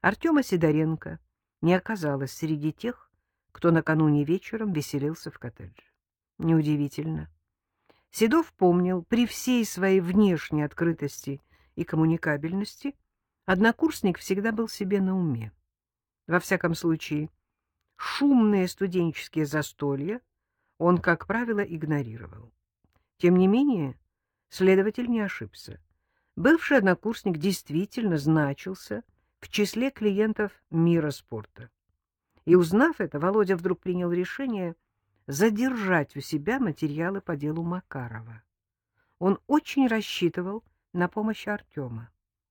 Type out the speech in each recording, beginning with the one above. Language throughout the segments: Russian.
Артема Сидоренко не оказалось среди тех, кто накануне вечером веселился в коттедже. Неудивительно. Седов помнил, при всей своей внешней открытости и коммуникабельности, однокурсник всегда был себе на уме. Во всяком случае, шумные студенческие застолья он, как правило, игнорировал. Тем не менее, следователь не ошибся. Бывший однокурсник действительно значился в числе клиентов мира спорта. И, узнав это, Володя вдруг принял решение задержать у себя материалы по делу Макарова. Он очень рассчитывал на помощь Артема.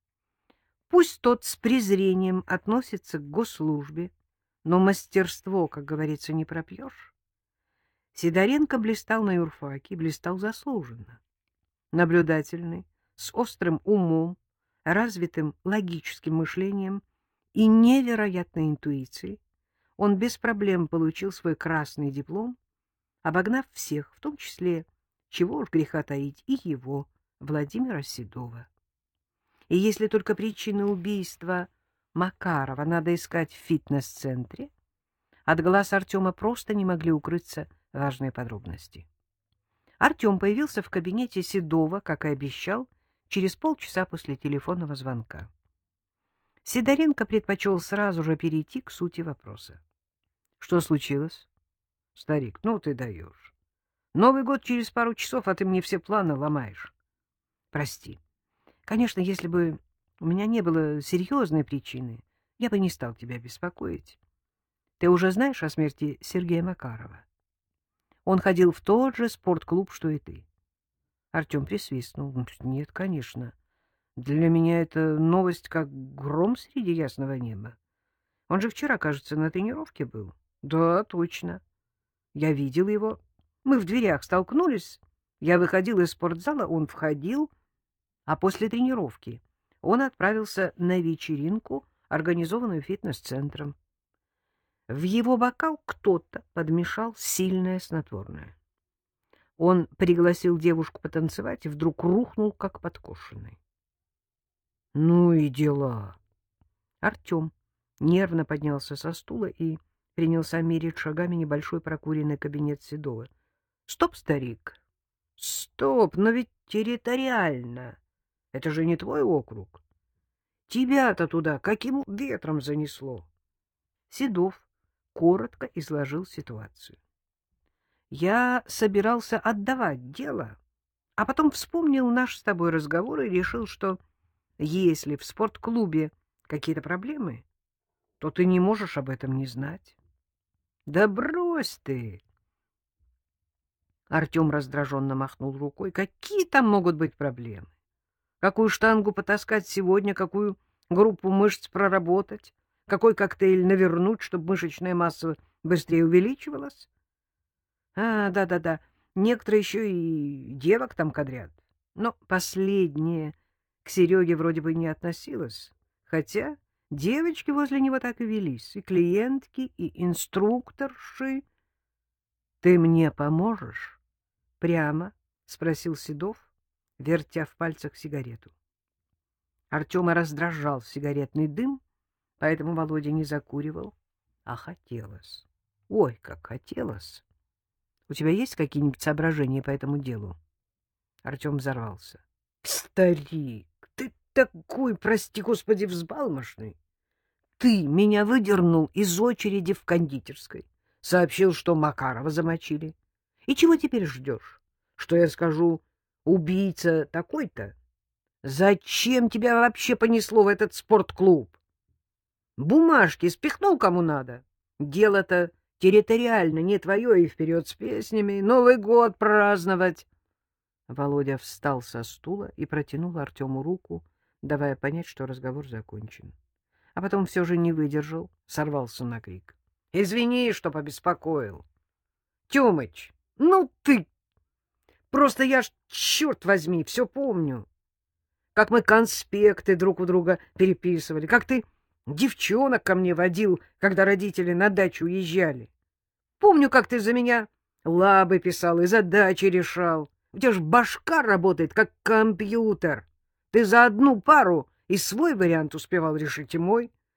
Пусть тот с презрением относится к госслужбе, но мастерство, как говорится, не пропьешь. Сидоренко блистал на юрфаке, блистал заслуженно. Наблюдательный, с острым умом, развитым логическим мышлением и невероятной интуицией, он без проблем получил свой красный диплом, обогнав всех, в том числе, чего уж греха таить, и его, Владимира Седова. И если только причины убийства Макарова надо искать в фитнес-центре, от глаз Артема просто не могли укрыться важные подробности. Артем появился в кабинете Седова, как и обещал, через полчаса после телефонного звонка. Сидоренко предпочел сразу же перейти к сути вопроса. — Что случилось? — Старик, ну ты даешь. Новый год через пару часов, а ты мне все планы ломаешь. — Прости. Конечно, если бы у меня не было серьезной причины, я бы не стал тебя беспокоить. Ты уже знаешь о смерти Сергея Макарова? Он ходил в тот же спортклуб, что и ты. Артем присвистнул. Нет, конечно. Для меня это новость как гром среди ясного неба. Он же вчера, кажется, на тренировке был. Да, точно. Я видел его. Мы в дверях столкнулись. Я выходил из спортзала, он входил, а после тренировки он отправился на вечеринку, организованную фитнес-центром. В его бокал кто-то подмешал сильное снотворное. Он пригласил девушку потанцевать и вдруг рухнул, как подкошенный. Ну и дела. Артем нервно поднялся со стула и принялся мерить шагами небольшой прокуренный кабинет Седова. — Стоп, старик! — Стоп, но ведь территориально. Это же не твой округ. Тебя-то туда каким ветром занесло? Седов коротко изложил ситуацию. Я собирался отдавать дело, а потом вспомнил наш с тобой разговор и решил, что если в спортклубе какие-то проблемы, то ты не можешь об этом не знать. Да брось ты! Артем раздраженно махнул рукой. Какие там могут быть проблемы? Какую штангу потаскать сегодня, какую группу мышц проработать, какой коктейль навернуть, чтобы мышечная масса быстрее увеличивалась? Да-да-да, некоторые еще и девок там кадрят. Но последнее к Сереге вроде бы не относилось, хотя девочки возле него так и велись, и клиентки, и инструкторши. — Ты мне поможешь? — прямо спросил Седов, вертя в пальцах сигарету. Артема раздражал сигаретный дым, поэтому Володя не закуривал, а хотелось. Ой, как хотелось! У тебя есть какие-нибудь соображения по этому делу? Артем взорвался. — Старик, ты такой, прости господи, взбалмошный. Ты меня выдернул из очереди в кондитерской, сообщил, что Макарова замочили. И чего теперь ждешь? Что я скажу, убийца такой-то? Зачем тебя вообще понесло в этот спортклуб? Бумажки спихнул кому надо. Дело-то территориально не твое, и вперед с песнями. Новый год праздновать. Володя встал со стула и протянул Артему руку, давая понять, что разговор закончен. А потом все же не выдержал, сорвался на крик. — Извини, что побеспокоил. — Тёмыч, ну ты! Просто я ж, черт возьми, все помню. Как мы конспекты друг у друга переписывали, как ты девчонок ко мне водил, когда родители на дачу уезжали. Помню, как ты за меня лабы писал и задачи решал. У тебя ж башка работает, как компьютер. Ты за одну пару и свой вариант успевал решить, и мой.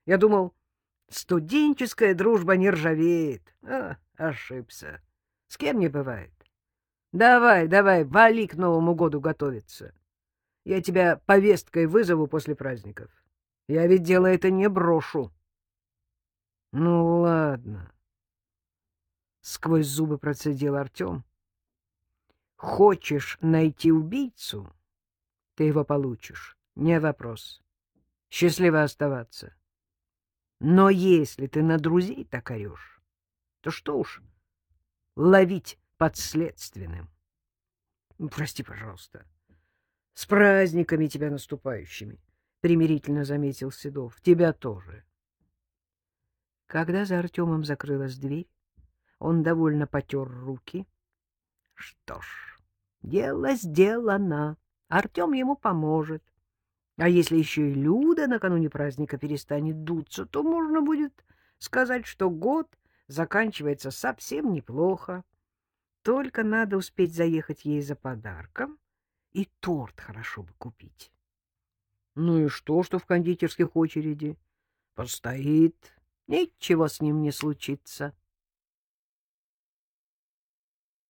Я думал, студенческая дружба не ржавеет. Ошибся. С кем не бывает. Давай, давай, вали к Новому году готовиться. Я тебя повесткой вызову после праздников. Я ведь дело это не брошу. Ну, ладно. Сквозь зубы процедил Артем. Хочешь найти убийцу? Ты его получишь. Не вопрос. Счастливо оставаться. Но если ты на друзей так орешь, то что уж ловить подследственным. Прости, пожалуйста. С праздниками тебя наступающими, — примирительно заметил Седов. Тебя тоже. Когда за Артемом закрылась дверь, он довольно потер руки. Что ж, дело сделано. Артем ему поможет. А если еще и Люда накануне праздника перестанет дуться, то можно будет сказать, что год заканчивается совсем неплохо. Только надо успеть заехать ей за подарком, и торт хорошо бы купить. Ну и что в кондитерских очереди? Постоит, ничего с ним не случится.